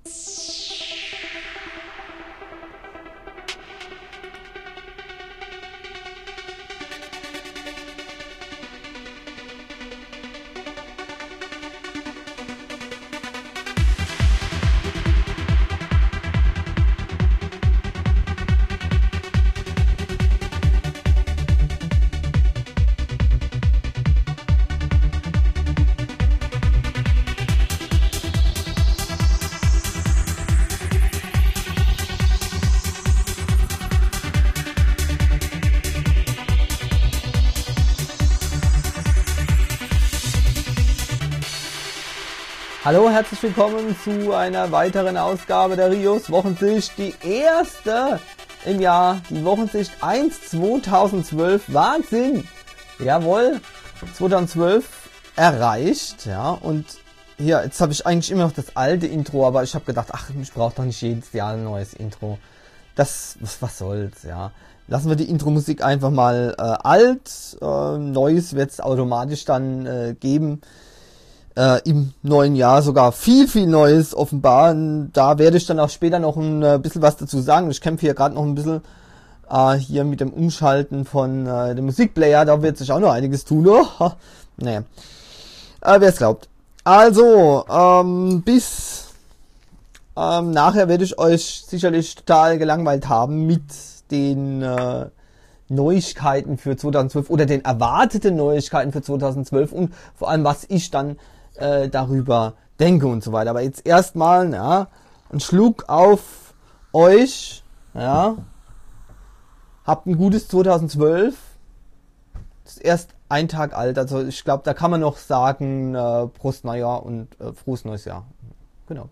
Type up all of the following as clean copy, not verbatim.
Hallo, herzlich willkommen zu einer weiteren Ausgabe der Rios Wochensicht, die erste im Jahr, die Wochensicht 1 2012, Wahnsinn, jawohl, 2012 erreicht, ja, und hier, jetzt habe ich eigentlich immer noch das alte Intro, aber ich habe gedacht, ach, ich brauche doch nicht jedes Jahr ein neues Intro, was soll's, ja. Lassen wir die Intro-Musik einfach mal alt, Neues wird es automatisch dann geben. Im neuen Jahr sogar viel Neues offenbar. Da werde ich dann auch später noch ein bisschen was dazu sagen. Ich kämpfe hier gerade noch ein bisschen hier mit dem Umschalten von dem Musikplayer. Da wird sich auch noch einiges tun. Oh, naja, wer es glaubt. Also, bis nachher werde ich euch sicherlich total gelangweilt haben mit den Neuigkeiten für 2012 oder den erwarteten Neuigkeiten für 2012 und vor allem, was ich dann darüber denke und so weiter. Aber jetzt erstmal, ja, ein Schluck auf euch, ja. Habt ein gutes 2012. Das ist erst ein Tag alt, also ich glaube, da kann man noch sagen, Prost Neujahr und frohes neues Jahr. Genau.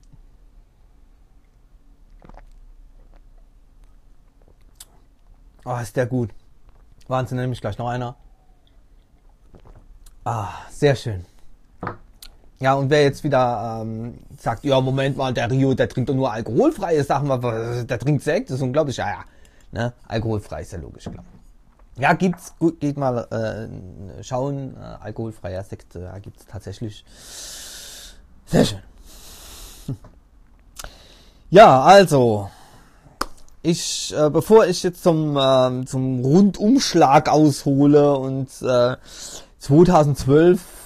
Oh, ist der gut. Wahnsinn, nämlich gleich noch einer. Ah, sehr schön. Ja, und wer jetzt wieder sagt, ja, Moment mal, der Rio, der trinkt doch nur alkoholfreie Sachen, der trinkt Sekt, das ist unglaublich. Ja, ne, alkoholfrei ist ja logisch, klar. Ja, gibt's, gut, geht mal schauen, alkoholfreier Sekt gibt's tatsächlich. Sehr schön. Ja, also, bevor ich jetzt zum Rundumschlag aushole und 2012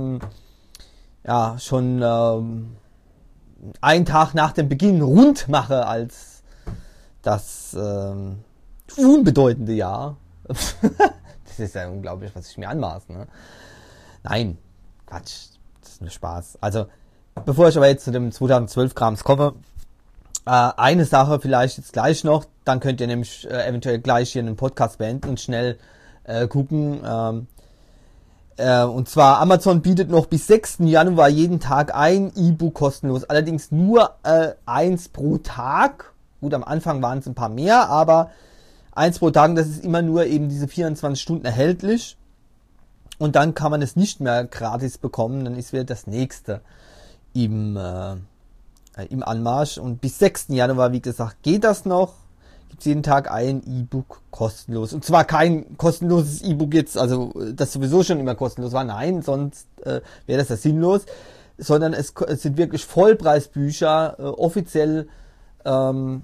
ja schon einen Tag nach dem Beginn rund mache als das unbedeutende Jahr. Das ist ja unglaublich, was ich mir anmaße. Ne? Nein, Quatsch, das ist nur Spaß. Also, bevor ich aber jetzt zu dem 2012-Krams komme, eine Sache vielleicht jetzt gleich noch, dann könnt ihr nämlich eventuell gleich hier einen Podcast beenden und schnell gucken. Und zwar Amazon bietet noch bis 6. Januar jeden Tag ein E-Book kostenlos. Allerdings nur eins pro Tag. Gut, am Anfang waren es ein paar mehr, aber eins pro Tag, das ist immer nur eben diese 24 Stunden erhältlich. Und dann kann man es nicht mehr gratis bekommen. Dann ist wieder das nächste im Anmarsch. Und bis 6. Januar, wie gesagt, geht das noch. Gibt es jeden Tag ein E-Book kostenlos. Und zwar kein kostenloses E-Book jetzt, also das sowieso schon immer kostenlos war. Nein, sonst wäre das ja sinnlos. Sondern es sind wirklich Vollpreisbücher, offiziell von,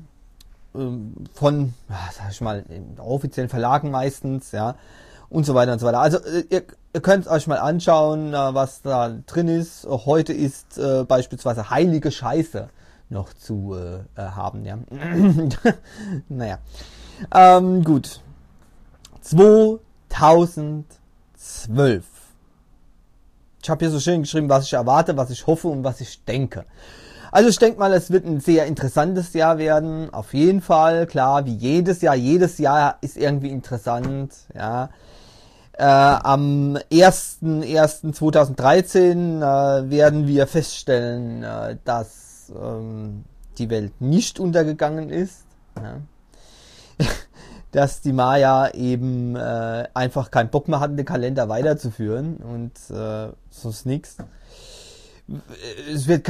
sag ich mal, offiziellen Verlagen meistens, ja, und so weiter und so weiter. Also ihr könnt euch mal anschauen, was da drin ist. Heute ist beispielsweise heilige Scheiße noch zu haben, ja. Naja. Gut. 2012. Ich habe hier so schön geschrieben, was ich erwarte, was ich hoffe und was ich denke. Also ich denke mal, es wird ein sehr interessantes Jahr werden. Auf jeden Fall, klar, wie jedes Jahr. Jedes Jahr ist irgendwie interessant, ja. Am 1.1.2013 werden wir feststellen, dass die Welt nicht untergegangen ist, ja. Dass die Maya eben einfach keinen Bock mehr hatten, den Kalender weiterzuführen und sonst nichts. Es wird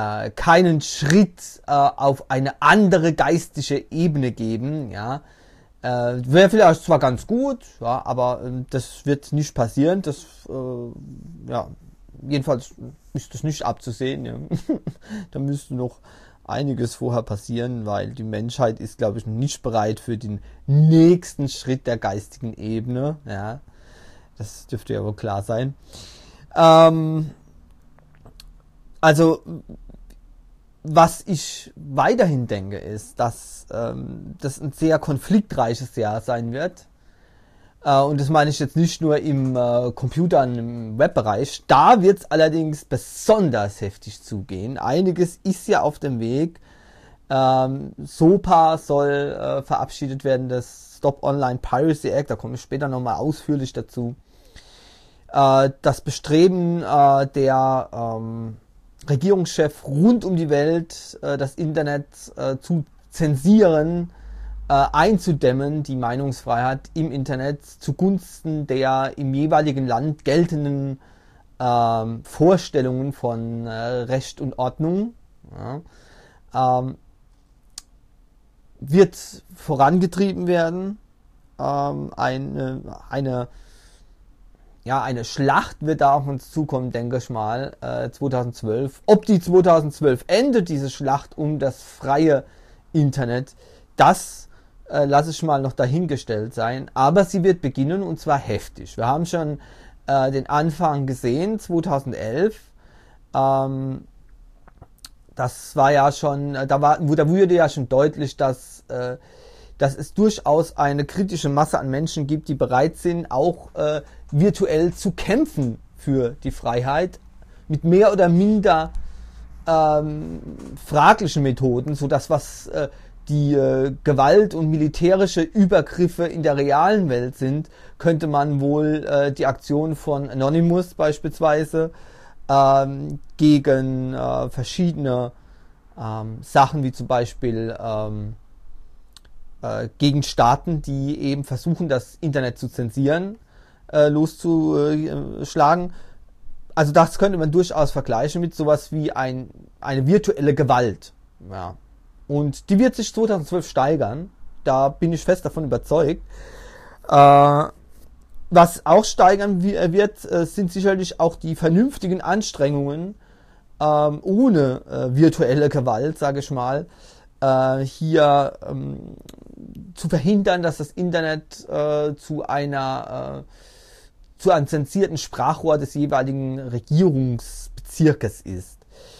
keinen Schritt auf eine andere geistige Ebene geben, ja. Wäre vielleicht zwar ganz gut, ja, aber das wird nicht passieren. Das, ja, jedenfalls ist das nicht abzusehen. Ja. Da müsste noch einiges vorher passieren, weil die Menschheit ist, glaube ich, noch nicht bereit für den nächsten Schritt der geistigen Ebene. Ja, das dürfte ja wohl klar sein. Also, was ich weiterhin denke, ist, dass das ein sehr konfliktreiches Jahr sein wird. Und das meine ich jetzt nicht nur im Computer- und im Webbereich. Da wird es allerdings besonders heftig zugehen. Einiges ist ja auf dem Weg. SOPA soll verabschiedet werden, das Stop Online Piracy Act. Da komme ich später nochmal ausführlich dazu. Das Bestreben der Regierungschef rund um die Welt, das Internet zu zensieren, einzudämmen, die Meinungsfreiheit im Internet zugunsten der im jeweiligen Land geltenden Vorstellungen von Recht und Ordnung, ja, wird vorangetrieben werden. Eine Schlacht wird da auf uns zukommen, denke ich mal, 2012. Ob die 2012 endet, diese Schlacht um das freie Internet, das lasse ich mal noch dahingestellt sein. Aber sie wird beginnen, und zwar heftig. Wir haben schon den Anfang gesehen, 2011. Das war ja schon, da wurde ja schon deutlich, dass es durchaus eine kritische Masse an Menschen gibt, die bereit sind, auch virtuell zu kämpfen für die Freiheit, mit mehr oder minder fraglichen Methoden, sodass was die Gewalt und militärische Übergriffe in der realen Welt sind, könnte man wohl die Aktion von Anonymous beispielsweise gegen verschiedene Sachen wie zum Beispiel gegen Staaten, die eben versuchen, das Internet zu zensieren, loszuschlagen. Also das könnte man durchaus vergleichen mit sowas wie eine virtuelle Gewalt. Ja. Und die wird sich 2012 steigern. Da bin ich fest davon überzeugt. Was auch steigern wird, sind sicherlich auch die vernünftigen Anstrengungen, ohne virtuelle Gewalt, sage ich mal, hier zu verhindern, dass das Internet zu einem zensierten Sprachrohr des jeweiligen Regierungsbezirkes ist.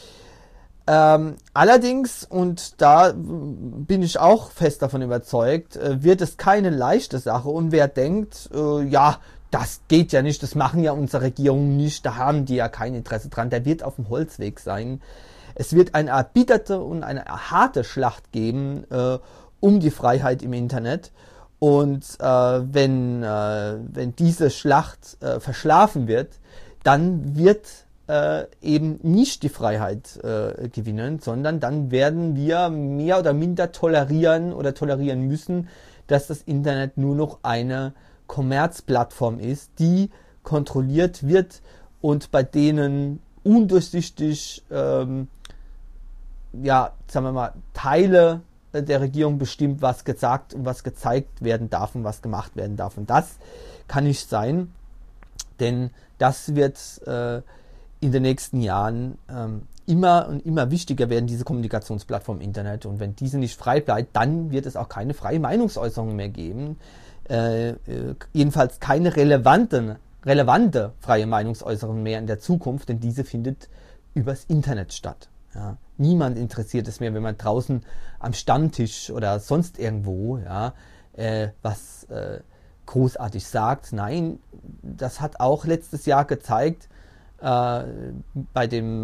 Allerdings, und da bin ich auch fest davon überzeugt, wird es keine leichte Sache. Und wer denkt, ja, das geht ja nicht, das machen ja unsere Regierungen nicht, da haben die ja kein Interesse dran, der wird auf dem Holzweg sein. Es wird eine erbitterte und eine harte Schlacht geben um die Freiheit im Internet. Und wenn diese Schlacht verschlafen wird, dann wird eben nicht die Freiheit gewinnen, sondern dann werden wir mehr oder minder tolerieren müssen, dass das Internet nur noch eine Kommerzplattform ist, die kontrolliert wird und bei denen undurchsichtig sagen wir mal, Teile der Regierung bestimmt, was gesagt und was gezeigt werden darf und was gemacht werden darf. Und das kann nicht sein, denn das wird in den nächsten Jahren immer und immer wichtiger werden, diese Kommunikationsplattform Internet. Und wenn diese nicht frei bleibt, dann wird es auch keine freie Meinungsäußerung mehr geben. Jedenfalls keine relevante freie Meinungsäußerung mehr in der Zukunft, denn diese findet übers Internet statt. Ja. Niemand interessiert es mehr, wenn man draußen am Stammtisch oder sonst irgendwo was großartig sagt. Nein, das hat auch letztes Jahr gezeigt, bei dem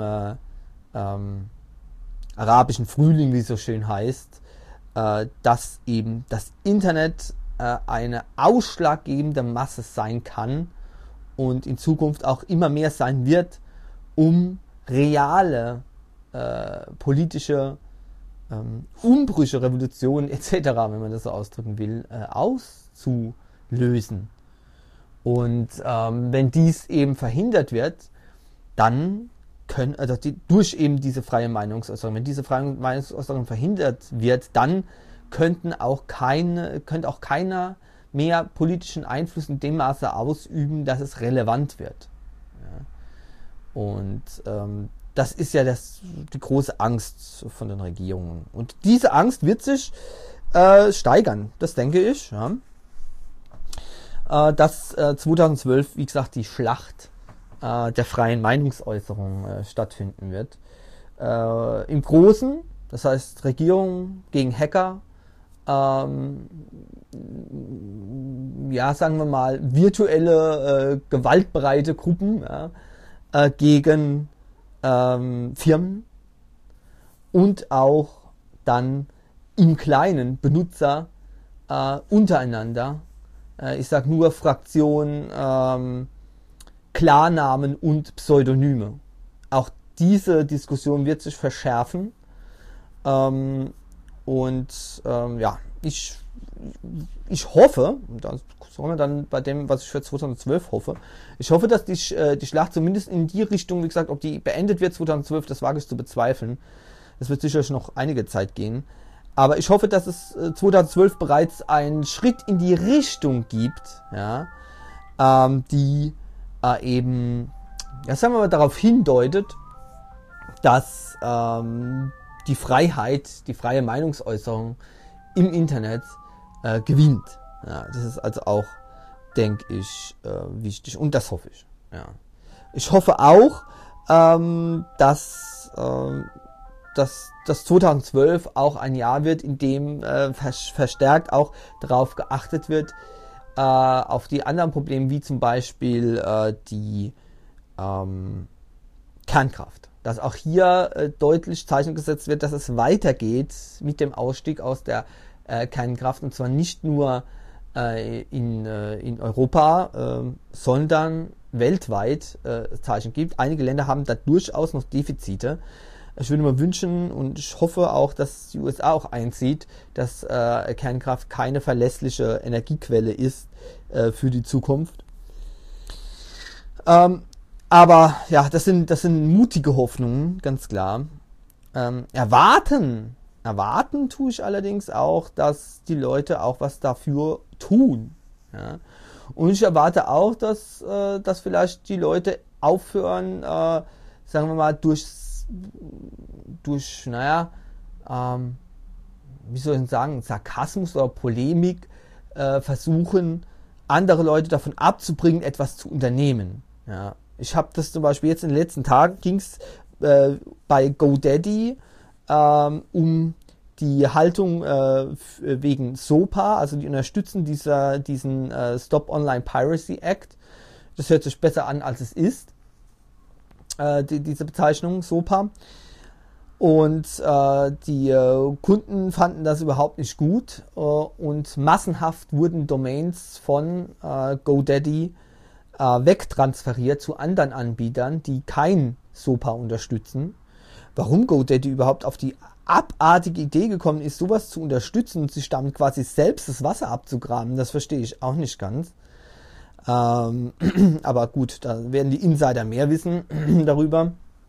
arabischen Frühling, wie es so schön heißt, dass eben das Internet eine ausschlaggebende Masse sein kann und in Zukunft auch immer mehr sein wird, um reale politische Umbrüche, Revolutionen etc., wenn man das so ausdrücken will, auszulösen. Und wenn dies eben verhindert wird, dann durch eben diese freie Meinungsäußerung, wenn diese freie Meinungsäußerung verhindert wird, dann könnte auch keiner mehr politischen Einfluss in dem Maße ausüben, dass es relevant wird. Ja. Und das ist ja die große Angst von den Regierungen. Und diese Angst wird sich steigern, das denke ich. Ja. Dass 2012, wie gesagt, die Schlacht der freien Meinungsäußerung stattfinden wird. Im Großen, das heißt Regierung gegen Hacker, ja, sagen wir mal, virtuelle, gewaltbereite Gruppen gegen Firmen und auch dann im Kleinen Benutzer untereinander. Ich sage nur Fraktionen, Klarnamen und Pseudonyme. Auch diese Diskussion wird sich verschärfen. Ja, ich hoffe, und das kommen wir dann bei dem, was ich für 2012 hoffe, ich hoffe, dass die Schlacht zumindest in die Richtung, wie gesagt, ob die beendet wird 2012, das wage ich zu bezweifeln. Das wird sicherlich noch einige Zeit gehen. Aber ich hoffe, dass es 2012 bereits einen Schritt in die Richtung gibt, ja, die eben, ja, sagen wir mal, darauf hindeutet, dass die Freiheit, die freie Meinungsäußerung im Internet gewinnt. Ja, das ist also auch, denke ich, wichtig und das hoffe ich. Ja. Ich hoffe auch, dass 2012 auch ein Jahr wird, in dem verstärkt auch darauf geachtet wird, auf die anderen Probleme, wie zum Beispiel die Kernkraft. Dass auch hier deutlich Zeichen gesetzt wird, dass es weitergeht mit dem Ausstieg aus der Kernkraft, und zwar nicht nur in Europa, sondern weltweit Zeichen gibt. Einige Länder haben da durchaus noch Defizite. Ich würde mir wünschen und ich hoffe auch, dass die USA auch einsieht, dass Kernkraft keine verlässliche Energiequelle ist für die Zukunft. Aber ja, das sind mutige Hoffnungen, ganz klar. Erwarten tue ich allerdings auch, dass die Leute auch was dafür tun. Ja? Und ich erwarte auch, dass vielleicht die Leute aufhören, sagen wir mal, durch wie soll ich sagen, Sarkasmus oder Polemik versuchen, andere Leute davon abzubringen, etwas zu unternehmen. Ja. Ich habe das zum Beispiel jetzt in den letzten Tagen, ging es bei GoDaddy um die Haltung wegen SOPA, also die unterstützen diesen Stop Online Piracy Act. Das hört sich besser an, als es ist. Diese Bezeichnung SOPA. Und die Kunden fanden das überhaupt nicht gut und massenhaft wurden Domains von GoDaddy wegtransferiert zu anderen Anbietern, die kein SOPA unterstützen. Warum GoDaddy überhaupt auf die abartige Idee gekommen ist, sowas zu unterstützen und sich damit quasi selbst das Wasser abzugraben, das verstehe ich auch nicht ganz. Aber gut, da werden die Insider mehr wissen darüber.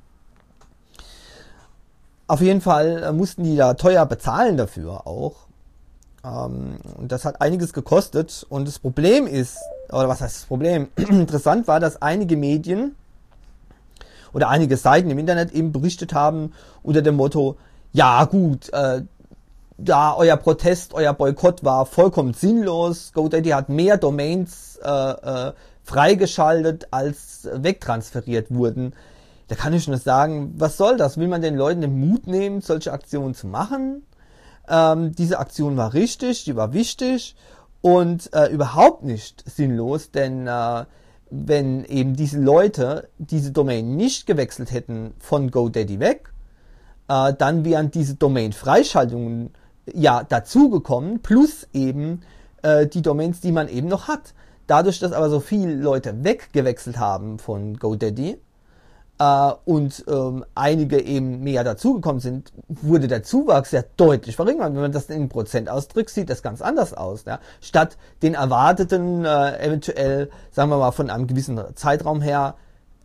Auf jeden Fall mussten die da teuer bezahlen dafür auch. Und das hat einiges gekostet. Und das Problem ist, oder was heißt das Problem? Interessant war, dass einige Medien oder einige Seiten im Internet eben berichtet haben unter dem Motto, ja gut, da euer Protest, euer Boykott war vollkommen sinnlos. GoDaddy hat mehr Domains freigeschaltet, als wegtransferiert wurden. Da kann ich nur sagen, was soll das? Will man den Leuten den Mut nehmen, solche Aktionen zu machen? Diese Aktion war richtig, die war wichtig und überhaupt nicht sinnlos, denn wenn eben diese Leute diese Domain nicht gewechselt hätten von GoDaddy weg, dann wären diese Domain-Freischaltungen ja dazugekommen, plus eben die Domains, die man eben noch hat. Dadurch, dass aber so viele Leute weggewechselt haben von GoDaddy und einige eben mehr dazugekommen sind, wurde der Zuwachs ja deutlich verringert. Wenn man das in Prozent ausdrückt, sieht das ganz anders aus. Ja? Statt den erwarteten, eventuell, sagen wir mal, von einem gewissen Zeitraum her,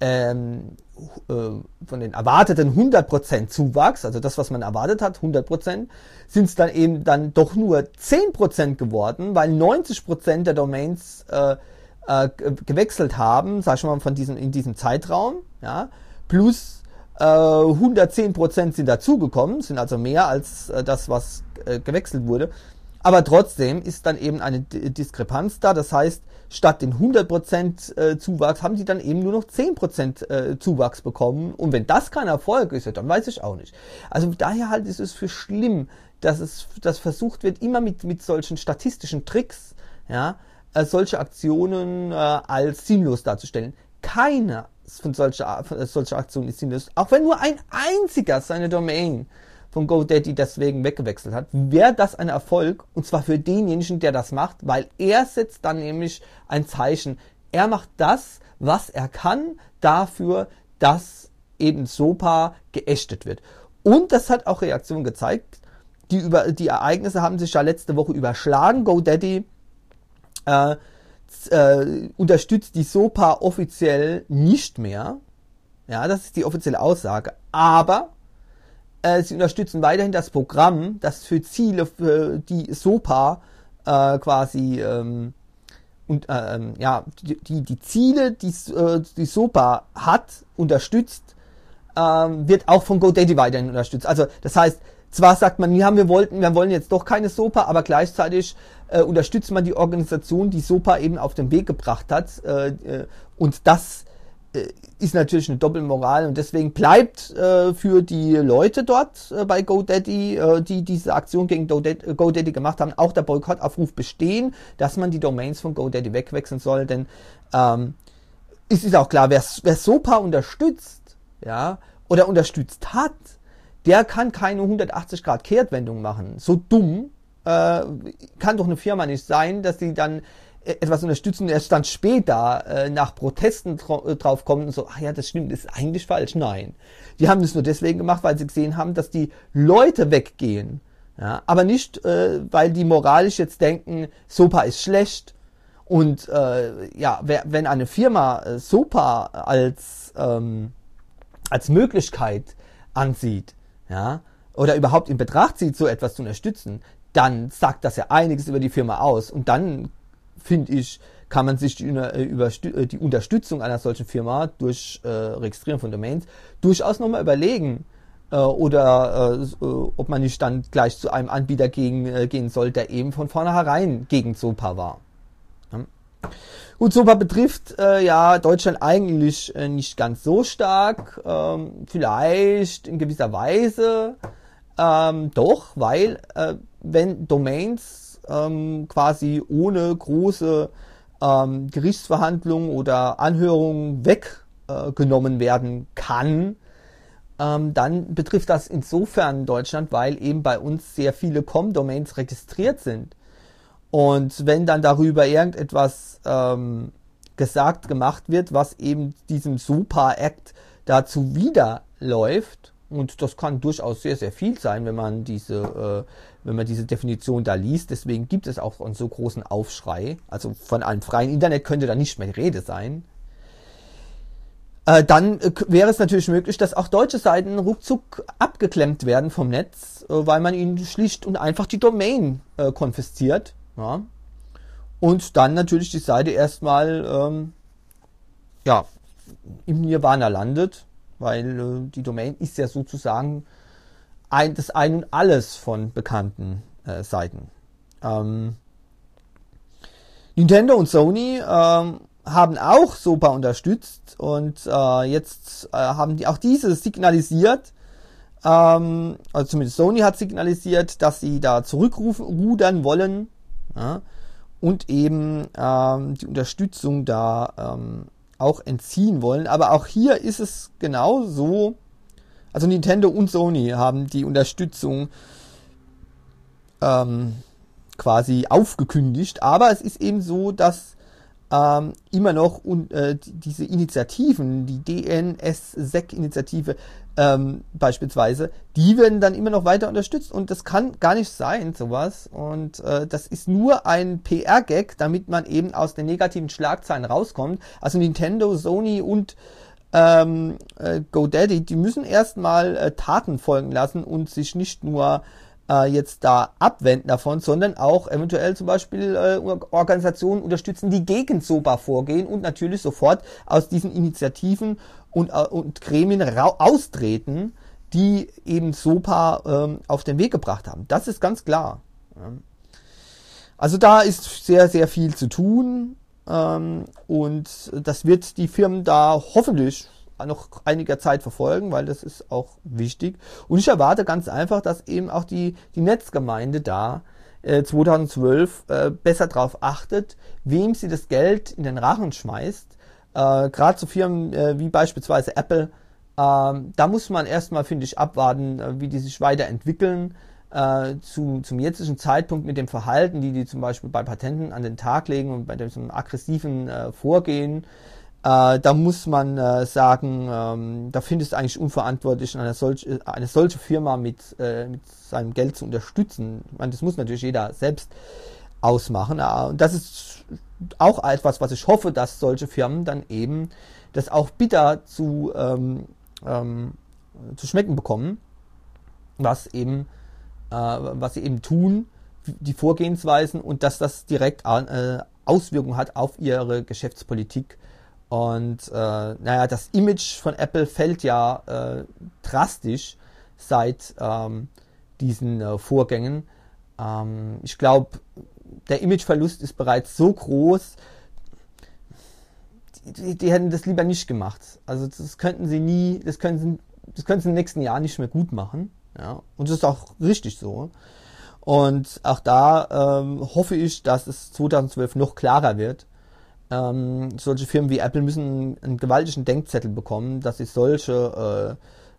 von den erwarteten 100% Zuwachs, also das, was man erwartet hat, 100%, sind es dann eben dann doch nur 10% geworden, weil 90% der Domains gewechselt haben, sag ich mal, in diesem Zeitraum, ja, plus 110% sind dazugekommen, sind also mehr als das, was gewechselt wurde. Aber trotzdem ist dann eben eine Diskrepanz da. Das heißt, statt den 100% Zuwachs haben sie dann eben nur noch 10% Zuwachs bekommen. Und wenn das kein Erfolg ist, dann weiß ich auch nicht. Also daher halt ist es für schlimm, dass versucht wird, immer mit solchen statistischen Tricks, ja, solche Aktionen als sinnlos darzustellen. Keine von solcher Aktion ist sinnlos. Auch wenn nur ein einziger seine Domain von GoDaddy deswegen weggewechselt hat, wäre das ein Erfolg, und zwar für denjenigen, der das macht, weil er setzt dann nämlich ein Zeichen. Er macht das, was er kann, dafür, dass eben SOPA geächtet wird. Und das hat auch Reaktionen gezeigt. Die Ereignisse haben sich ja letzte Woche überschlagen. GoDaddy unterstützt die SOPA offiziell nicht mehr. Ja, das ist die offizielle Aussage. Aber sie unterstützen weiterhin das Programm, das für Ziele, für die SOPA quasi die Ziele, die SOPA hat, unterstützt, wird auch von GoDaddy weiterhin unterstützt. Also das heißt, zwar sagt man, wir wollen jetzt doch keine SOPA, aber gleichzeitig unterstützt man die Organisation, die SOPA eben auf den Weg gebracht hat. Und das ist natürlich eine Doppelmoral, und deswegen bleibt für die Leute dort bei GoDaddy, die diese Aktion gegen GoDaddy gemacht haben, auch der Boykottaufruf bestehen, dass man die Domains von GoDaddy wegwechseln soll, denn es ist auch klar, wer SOPA unterstützt, ja, oder unterstützt hat, der kann keine 180-Grad-Kehrtwendung machen. So dumm kann doch eine Firma nicht sein, dass sie dann etwas unterstützen und erst dann später nach Protesten drauf kommen und so, ach ja, das stimmt, das ist eigentlich falsch. Nein. Die haben das nur deswegen gemacht, weil sie gesehen haben, dass die Leute weggehen. Ja, aber nicht, weil die moralisch jetzt denken, SOPA ist schlecht. Und wenn eine Firma SOPA als Möglichkeit ansieht, ja, oder überhaupt in Betracht zieht, so etwas zu unterstützen, dann sagt das ja einiges über die Firma aus. Und dann, finde ich, kann man sich die Unterstützung einer solchen Firma durch Registrieren von Domains durchaus nochmal überlegen. Ob man nicht dann gleich zu einem Anbieter gehen soll, der eben von vornherein gegen SOPA war. Ja. Gut, SOPA betrifft Deutschland eigentlich nicht ganz so stark, vielleicht in gewisser Weise doch, weil wenn Domains quasi ohne große Gerichtsverhandlungen oder Anhörungen weggenommen werden kann, dann betrifft das insofern Deutschland, weil eben bei uns sehr viele Com-Domains registriert sind. Und wenn dann darüber irgendetwas gemacht wird, was eben diesem SOPA-Act da zuwiderläuft, und das kann durchaus sehr, sehr viel sein, wenn man diese Definition da liest. Deswegen gibt es auch einen so großen Aufschrei. Also von einem freien Internet könnte da nicht mehr die Rede sein. Dann wäre es natürlich möglich, dass auch deutsche Seiten ruckzuck abgeklemmt werden vom Netz, weil man ihnen schlicht und einfach die Domain konfisziert. Ja. Und dann natürlich die Seite erstmal im Nirvana landet, weil die Domain ist ja sozusagen das Ein und Alles von bekannten Seiten. Nintendo und Sony haben auch SOPA unterstützt, und jetzt haben die auch diese signalisiert, also zumindest Sony hat signalisiert, dass sie da zurückrudern wollen, ja, und eben die Unterstützung da auch entziehen wollen. Aber auch hier ist es genau so, also Nintendo und Sony haben die Unterstützung quasi aufgekündigt, aber es ist eben so, dass immer noch diese Initiativen, die DNSSEC-Initiative beispielsweise, die werden dann immer noch weiter unterstützt, und das kann gar nicht sein, sowas. Und das ist nur ein PR-Gag, damit man eben aus den negativen Schlagzeilen rauskommt. Also Nintendo, Sony und GoDaddy, die müssen erstmal Taten folgen lassen und sich nicht nur jetzt da abwenden davon, sondern auch eventuell zum Beispiel Organisationen unterstützen, die gegen SOPA vorgehen und natürlich sofort aus diesen Initiativen und Gremien austreten, die eben SOPA auf den Weg gebracht haben. Das ist ganz klar. Also da ist sehr, sehr viel zu tun und das wird die Firmen da hoffentlich noch einiger Zeit verfolgen, weil das ist auch wichtig. Und ich erwarte ganz einfach, dass eben auch die Netzgemeinde da 2012 besser darauf achtet, wem sie das Geld in den Rachen schmeißt. Gerade so Firmen wie beispielsweise Apple, da muss man erstmal, finde ich, abwarten, wie die sich weiterentwickeln. Zum jetzigen Zeitpunkt mit dem Verhalten, die zum Beispiel bei Patenten an den Tag legen und bei dem so einem aggressiven Vorgehen, da muss man sagen, da finde ich es eigentlich unverantwortlich, eine solche Firma mit seinem Geld zu unterstützen. Ich meine, das muss natürlich jeder selbst ausmachen. Und das ist auch etwas, was ich hoffe, dass solche Firmen dann eben das auch bitter zu schmecken bekommen, was sie eben tun, die Vorgehensweisen, und dass das direkt Auswirkungen hat auf ihre Geschäftspolitik. Und das Image von Apple fällt ja drastisch seit diesen Vorgängen. Ich glaube, der Imageverlust ist bereits so groß, die hätten das lieber nicht gemacht. Also das können sie im nächsten Jahr nicht mehr gut machen. Ja, und das ist auch richtig so. Und auch da hoffe ich, dass es 2012 noch klarer wird. Solche Firmen wie Apple müssen einen gewaltigen Denkzettel bekommen, dass sie solche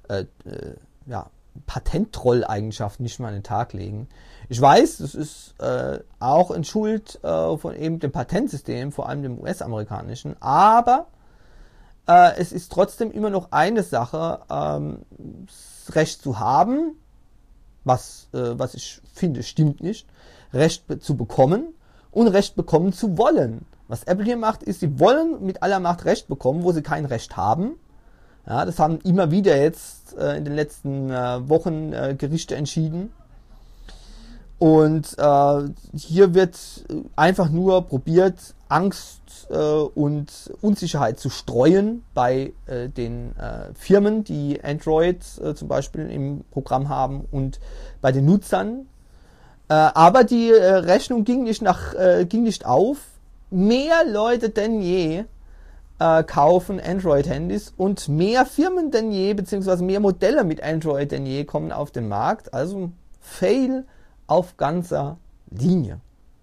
Patentroll-Eigenschaften nicht mehr an den Tag legen. Ich weiß, das ist auch in Schuld von eben dem Patentsystem, vor allem dem US-amerikanischen, aber es ist trotzdem immer noch eine Sache, Recht zu haben, was ich finde, stimmt nicht, Recht zu bekommen und Recht bekommen zu wollen. Was Apple hier macht, ist, sie wollen mit aller Macht Recht bekommen, wo sie kein Recht haben. Ja, das haben immer wieder jetzt in den letzten Wochen Gerichte entschieden. Und hier wird einfach nur probiert, Angst und Unsicherheit zu streuen bei den Firmen, die Android zum Beispiel im Programm haben, und bei den Nutzern. Aber die Rechnung ging nicht auf. Mehr Leute denn je kaufen Android-Handys und mehr Firmen denn je, beziehungsweise mehr Modelle mit Android denn je kommen auf den Markt. Also Fail auf ganzer Linie.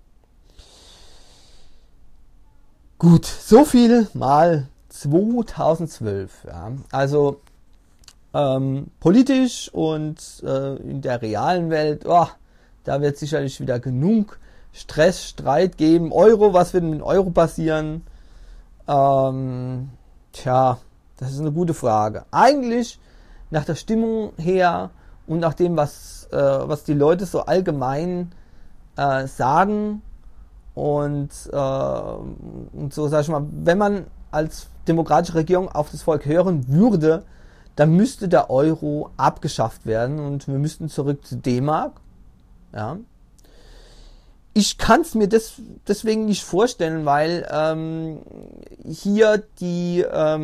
Gut, so viel mal 2012. Ja. Also politisch und in der realen Welt, da wird sicherlich wieder genug Stress, Streit geben. Euro, was wird mit Euro passieren? Das ist eine gute Frage. Eigentlich nach der Stimmung her und nach dem, was die Leute so allgemein sagen und so, sag ich mal, wenn man als demokratische Regierung auf das Volk hören würde, dann müsste der Euro abgeschafft werden und wir müssten zurück zu D-Mark. Ja. Ich kann es mir deswegen nicht vorstellen, weil hier die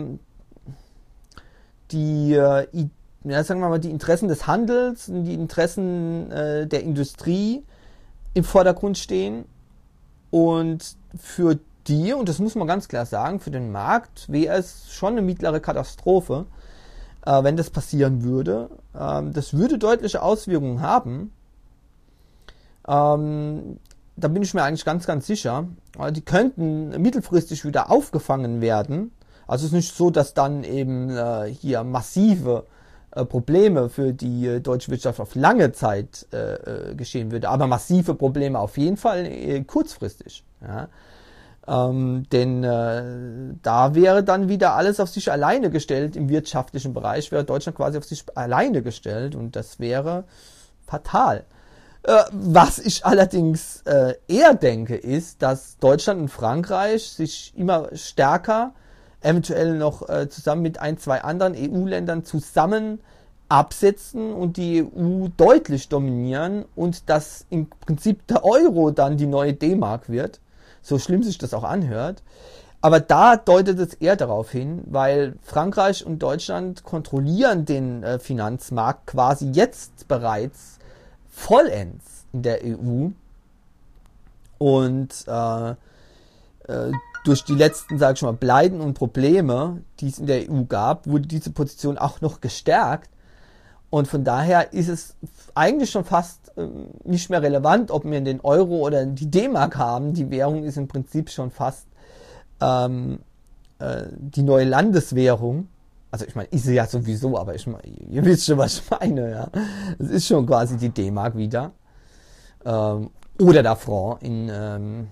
Interessen des Handels und die Interessen der Industrie im Vordergrund stehen. Und für die, und das muss man ganz klar sagen, für den Markt wäre es schon eine mittlere Katastrophe, wenn das passieren würde. Das würde deutliche Auswirkungen haben. Da bin ich mir eigentlich ganz, ganz sicher. Die könnten mittelfristig wieder aufgefangen werden. Also es ist nicht so, dass dann eben hier massive Probleme für die deutsche Wirtschaft auf lange Zeit geschehen würde, aber massive Probleme auf jeden Fall kurzfristig. Ja. Denn da wäre dann wieder alles auf sich alleine gestellt. Im wirtschaftlichen Bereich wäre Deutschland quasi auf sich alleine gestellt und das wäre fatal. Was ich allerdings eher denke, ist, dass Deutschland und Frankreich sich immer stärker eventuell noch zusammen mit ein, zwei anderen EU-Ländern zusammen absetzen und die EU deutlich dominieren und dass im Prinzip der Euro dann die neue D-Mark wird, so schlimm sich das auch anhört. Aber da deutet es eher darauf hin, weil Frankreich und Deutschland kontrollieren den Finanzmarkt quasi jetzt bereits vollends in der EU und durch die letzten, sage ich mal, Pleiten und Probleme, die es in der EU gab, wurde diese Position auch noch gestärkt. Und von daher ist es eigentlich schon fast nicht mehr relevant, ob wir den Euro oder die D-Mark haben. Die Währung ist im Prinzip schon fast die neue Landeswährung. Also ich meine, ist sie ja sowieso, aber ich meine, ihr wisst schon, was ich meine. Ja? Es ist schon quasi die D-Mark wieder. Oder der Franc in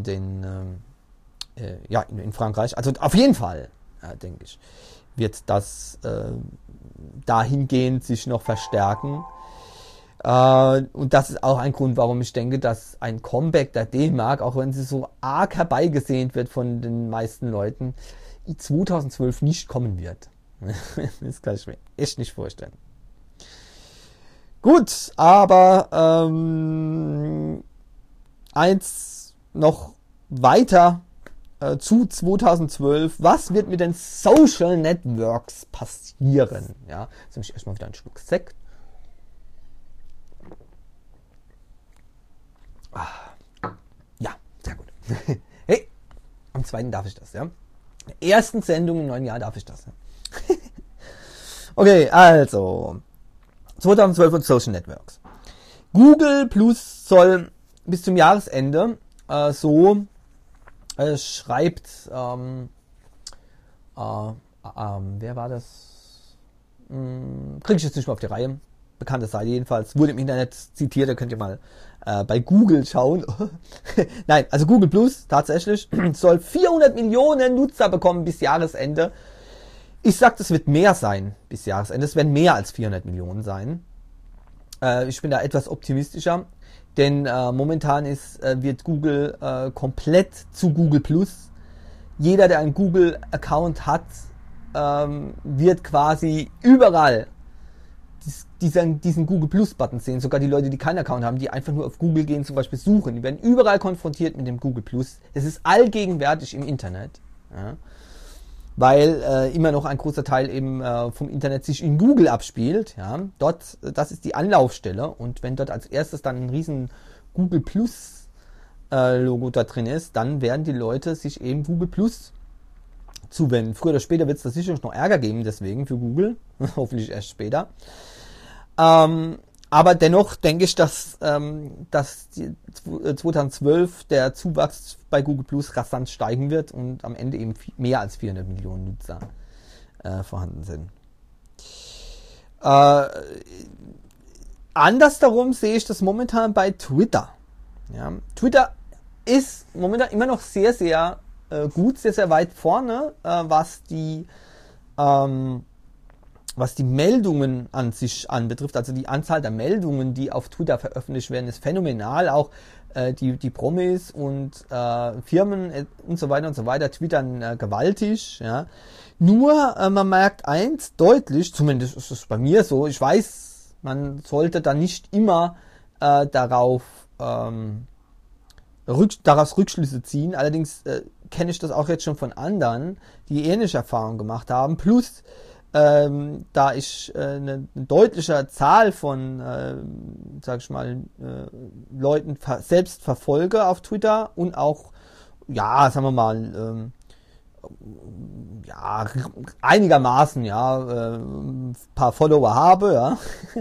Frankreich. Also auf jeden Fall, denke ich, wird das dahingehend sich noch verstärken. Und das ist auch ein Grund, warum ich denke, dass ein Comeback der D-Mark, auch wenn sie so arg herbeigesehnt wird von den meisten Leuten, 2012 nicht kommen wird. Das kann ich mir echt nicht vorstellen. Gut, aber eins noch weiter zu 2012. Was wird mit den Social Networks passieren? Ja, jetzt nehme ich erstmal wieder einen Schluck Sekt. Ja, sehr gut. Hey, am 2. darf ich das, ja? In der ersten Sendung im neuen Jahr darf ich das, ja? Okay, also 2012 und Social Networks. Google Plus soll bis zum Jahresende schreibt, wer war das? Kriege ich jetzt nicht mehr auf die Reihe. Bekannte Seite jedenfalls. Wurde im Internet zitiert, da könnt ihr mal bei Google schauen. Nein, also Google Plus tatsächlich soll 400 Millionen Nutzer bekommen bis Jahresende. Ich sag, das wird mehr sein bis Jahresende. Es werden mehr als 400 Millionen sein. Ich bin da etwas optimistischer. Denn momentan wird Google komplett zu Google Plus. Jeder, der einen Google-Account hat, wird quasi überall diesen Google Plus-Button sehen. Sogar die Leute, die keinen Account haben, die einfach nur auf Google gehen, zum Beispiel suchen. Die werden überall konfrontiert mit dem Google Plus. Es ist allgegenwärtig im Internet. Ja, weil immer noch ein großer Teil eben vom Internet sich in Google abspielt. Ja, das ist die Anlaufstelle und wenn dort als erstes dann ein riesen Google Plus Logo da drin ist, dann werden die Leute sich eben Google Plus zuwenden. Früher oder später wird es da sicherlich noch Ärger geben, deswegen für Google, hoffentlich erst später. Aber dennoch denke ich, dass 2012 der Zuwachs bei Google Plus rasant steigen wird und am Ende eben mehr als 400 Millionen Nutzer vorhanden sind. Andersdarum sehe ich das momentan bei Twitter. Ja, Twitter ist momentan immer noch sehr, sehr gut, sehr, sehr weit vorne, was die Meldungen an sich anbetrifft. Also die Anzahl der Meldungen, die auf Twitter veröffentlicht werden, ist phänomenal. Auch die Promis und Firmen und so weiter twittern gewaltig. Ja. Nur man merkt eins deutlich, zumindest ist es bei mir so, ich weiß, man sollte da nicht immer daraus Rückschlüsse ziehen. Allerdings kenne ich das auch jetzt schon von anderen, die ähnliche Erfahrungen gemacht haben. Plus, da ich eine deutliche Zahl von, sag ich mal, Leuten selbst verfolge auf Twitter und auch, ja, sagen wir mal, ja, einigermaßen, ja, ein paar Follower habe, ja.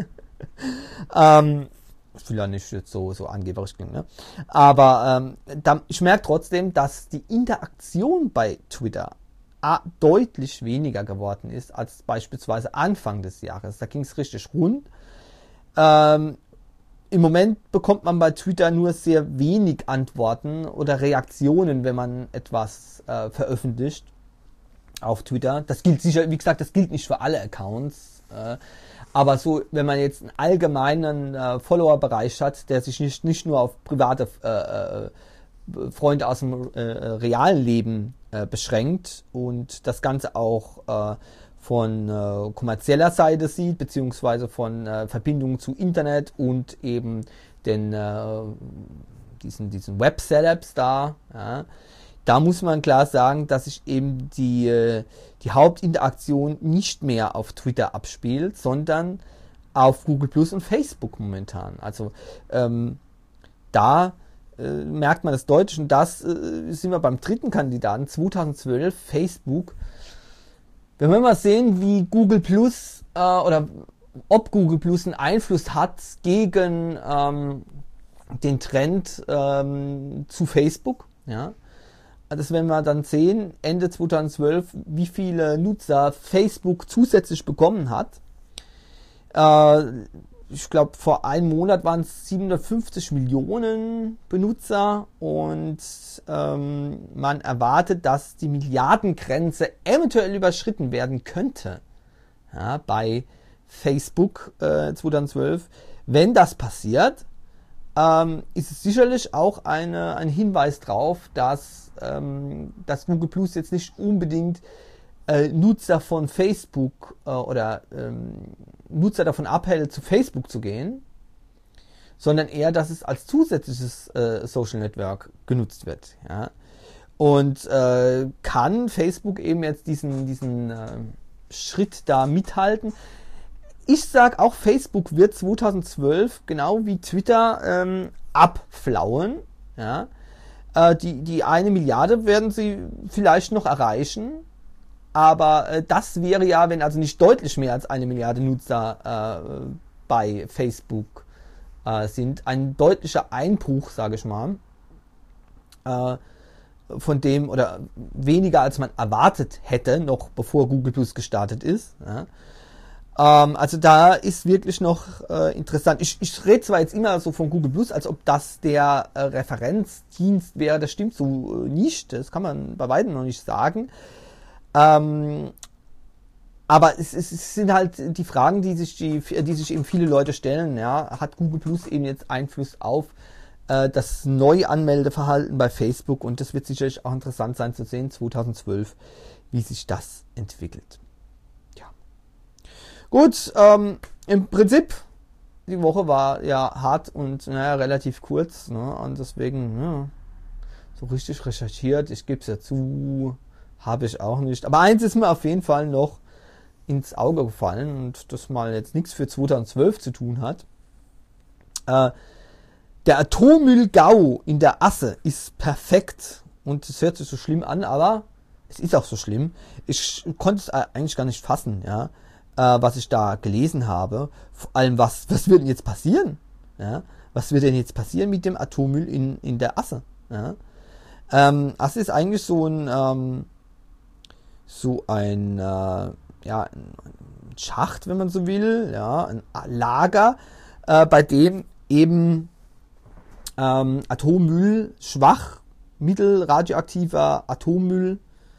Ich will ja nicht jetzt so angeberisch klingen, ne? Aber ich merke trotzdem, dass die Interaktion bei Twitter deutlich weniger geworden ist als beispielsweise Anfang des Jahres. Da ging es richtig rund. Im Moment bekommt man bei Twitter nur sehr wenig Antworten oder Reaktionen, wenn man etwas veröffentlicht auf Twitter. Das gilt sicher, wie gesagt, das gilt nicht für alle Accounts. Aber so, wenn man jetzt einen allgemeinen Follower-Bereich hat, der sich nicht nur auf private Freunde aus dem realen Leben beschränkt und das Ganze auch von kommerzieller Seite sieht, beziehungsweise von Verbindungen zu Internet und eben diesen Web-Setups da. Ja. Da muss man klar sagen, dass sich eben die Hauptinteraktion nicht mehr auf Twitter abspielt, sondern auf Google Plus und Facebook momentan. Also da merkt man das deutlich und das sind wir beim dritten Kandidaten 2012, Facebook. Wenn wir mal sehen, wie Google Plus oder ob Google Plus einen Einfluss hat gegen den Trend zu Facebook, ja. Das werden wir dann sehen, Ende 2012, wie viele Nutzer Facebook zusätzlich bekommen hat. Ich glaube, vor einem Monat waren es 750 Millionen Benutzer und man erwartet, dass die Milliardengrenze eventuell überschritten werden könnte, ja, bei Facebook 2012. Wenn das passiert, ist es sicherlich auch ein Hinweis darauf, dass Google Plus jetzt nicht unbedingt Nutzer von Facebook oder Nutzer davon abhält, zu Facebook zu gehen, sondern eher, dass es als zusätzliches Social Network genutzt wird. Ja? Und kann Facebook eben jetzt diesen Schritt da mithalten? Ich sage auch, Facebook wird 2012 genau wie Twitter abflauen. Ja? Die 1 Milliarde werden sie vielleicht noch erreichen, aber das wäre ja, wenn also nicht deutlich mehr als 1 Milliarde Nutzer bei Facebook sind, ein deutlicher Einbruch, sage ich mal, von dem oder weniger als man erwartet hätte, noch bevor Google Plus gestartet ist. Ja. Also da ist wirklich noch interessant. Ich rede zwar jetzt immer so von Google Plus, als ob das der Referenzdienst wäre, das stimmt so nicht, das kann man bei weitem noch nicht sagen. Aber es sind halt die Fragen, die sich eben viele Leute stellen. Ja. Hat Google Plus eben jetzt Einfluss auf das Neuanmeldeverhalten bei Facebook? Und das wird sicherlich auch interessant sein zu sehen, 2012, wie sich das entwickelt. Ja. Gut, im Prinzip, die Woche war ja hart und relativ kurz. Ne, und deswegen so richtig recherchiert, ich gebe es ja zu, habe ich auch nicht. Aber eins ist mir auf jeden Fall noch ins Auge gefallen und das mal jetzt nichts für 2012 zu tun hat. Der Atommüll-GAU in der Asse ist perfekt und es hört sich so schlimm an, aber es ist auch so schlimm. Ich konnte es eigentlich gar nicht fassen, ja, was ich da gelesen habe. Vor allem, was wird denn jetzt passieren? Ja? Was wird denn jetzt passieren mit dem Atommüll in der Asse? Ja? Asse ist eigentlich so ein Schacht, wenn man so will, ja, ein Lager, bei dem eben Atommüll, schwach, mittelradioaktiver Atommüll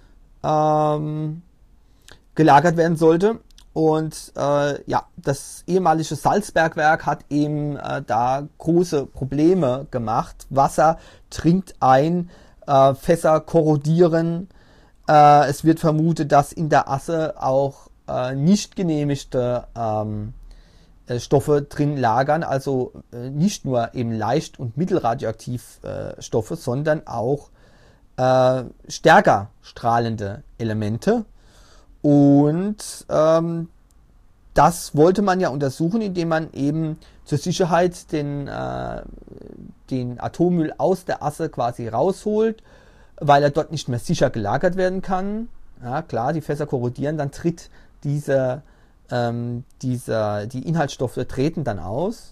gelagert werden sollte. Und das ehemalige Salzbergwerk hat eben da große Probleme gemacht. Wasser dringt ein, Fässer korrodieren. Es wird vermutet, dass in der Asse auch nicht genehmigte Stoffe drin lagern, also nicht nur eben leicht und mittelradioaktiv Stoffe, sondern auch stärker strahlende Elemente. Und das wollte man ja untersuchen, indem man eben zur Sicherheit den Atommüll aus der Asse quasi rausholt, weil er dort nicht mehr sicher gelagert werden kann. Ja, klar, die Fässer korrodieren, dann tritt die Inhaltsstoffe treten dann aus.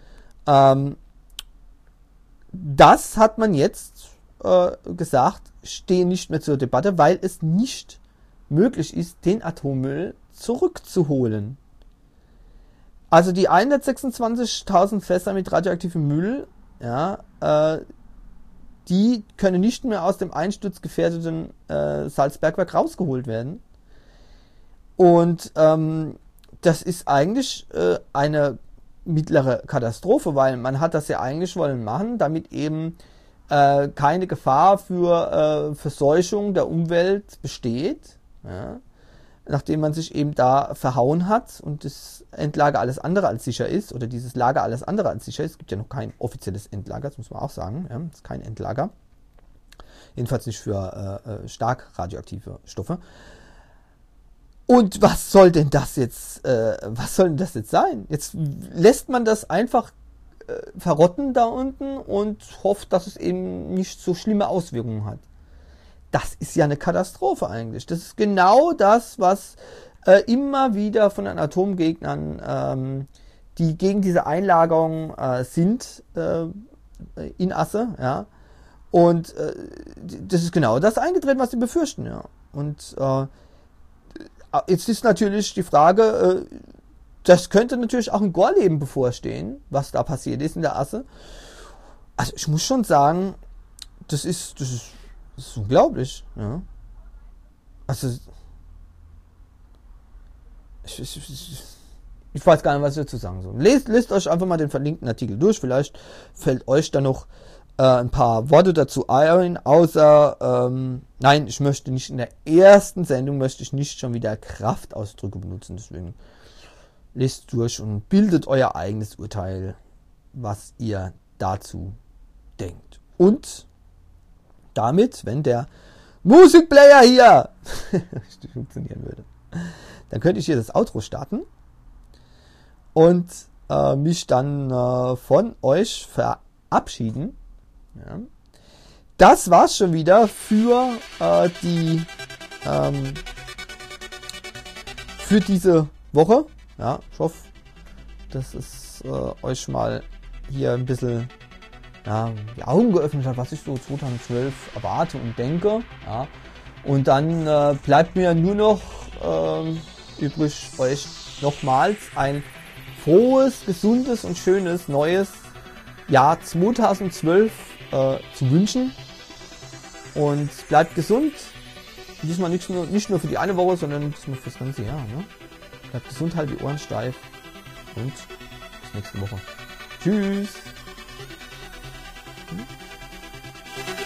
Das hat man jetzt gesagt, stehen nicht mehr zur Debatte, weil es nicht möglich ist, den Atommüll zurückzuholen. Also die 126.000 Fässer mit radioaktivem Müll, ja, die können nicht mehr aus dem einsturzgefährdeten Salzbergwerk rausgeholt werden. Und das ist eigentlich eine mittlere Katastrophe, weil man hat das ja eigentlich wollen machen, damit eben keine Gefahr für Verseuchung der Umwelt besteht, ja, nachdem man sich eben da verhauen hat und das Endlager alles andere als sicher ist, oder dieses Lager alles andere als sicher ist. Es gibt ja noch kein offizielles Endlager, das muss man auch sagen, ja, das ist kein Endlager. Jedenfalls nicht für stark radioaktive Stoffe. Und was soll denn das jetzt sein? Jetzt lässt man das einfach verrotten da unten und hofft, dass es eben nicht so schlimme Auswirkungen hat. Das ist ja eine Katastrophe eigentlich. Das ist genau das, was immer wieder von den Atomgegnern, die gegen diese Einlagerung sind in Asse, ja. Und das ist genau das eingetreten, was sie befürchten, ja. Und jetzt ist natürlich die Frage, das könnte natürlich auch ein Gorleben bevorstehen, was da passiert ist in der Asse. Also ich muss schon sagen, das ist unglaublich, ja. Also ich weiß gar nicht, was ich dazu sagen soll. Lest euch einfach mal den verlinkten Artikel durch, vielleicht fällt euch da noch ein paar Worte dazu ein, außer, nein, ich möchte nicht in der ersten Sendung, möchte ich nicht schon wieder Kraftausdrücke benutzen, deswegen lest durch und bildet euer eigenes Urteil, was ihr dazu denkt. Und damit, wenn der Musikplayer hier richtig funktionieren würde, dann könnte ich hier das Outro starten und mich dann von euch verabschieden. Ja. Das war's schon wieder für diese Woche. Ja, ich hoffe, dass es euch mal hier ein bisschen die Augen geöffnet hat, was ich so 2012 erwarte und denke. Ja. Und dann bleibt mir nur noch übrig, euch nochmals ein frohes, gesundes und schönes neues Jahr 2012 zu wünschen. Und bleibt gesund. Diesmal nicht nur für die eine Woche, sondern diesmal für das ganze Jahr. Ne? Bleibt gesund, halt die Ohren steif. Und bis nächste Woche. Tschüss.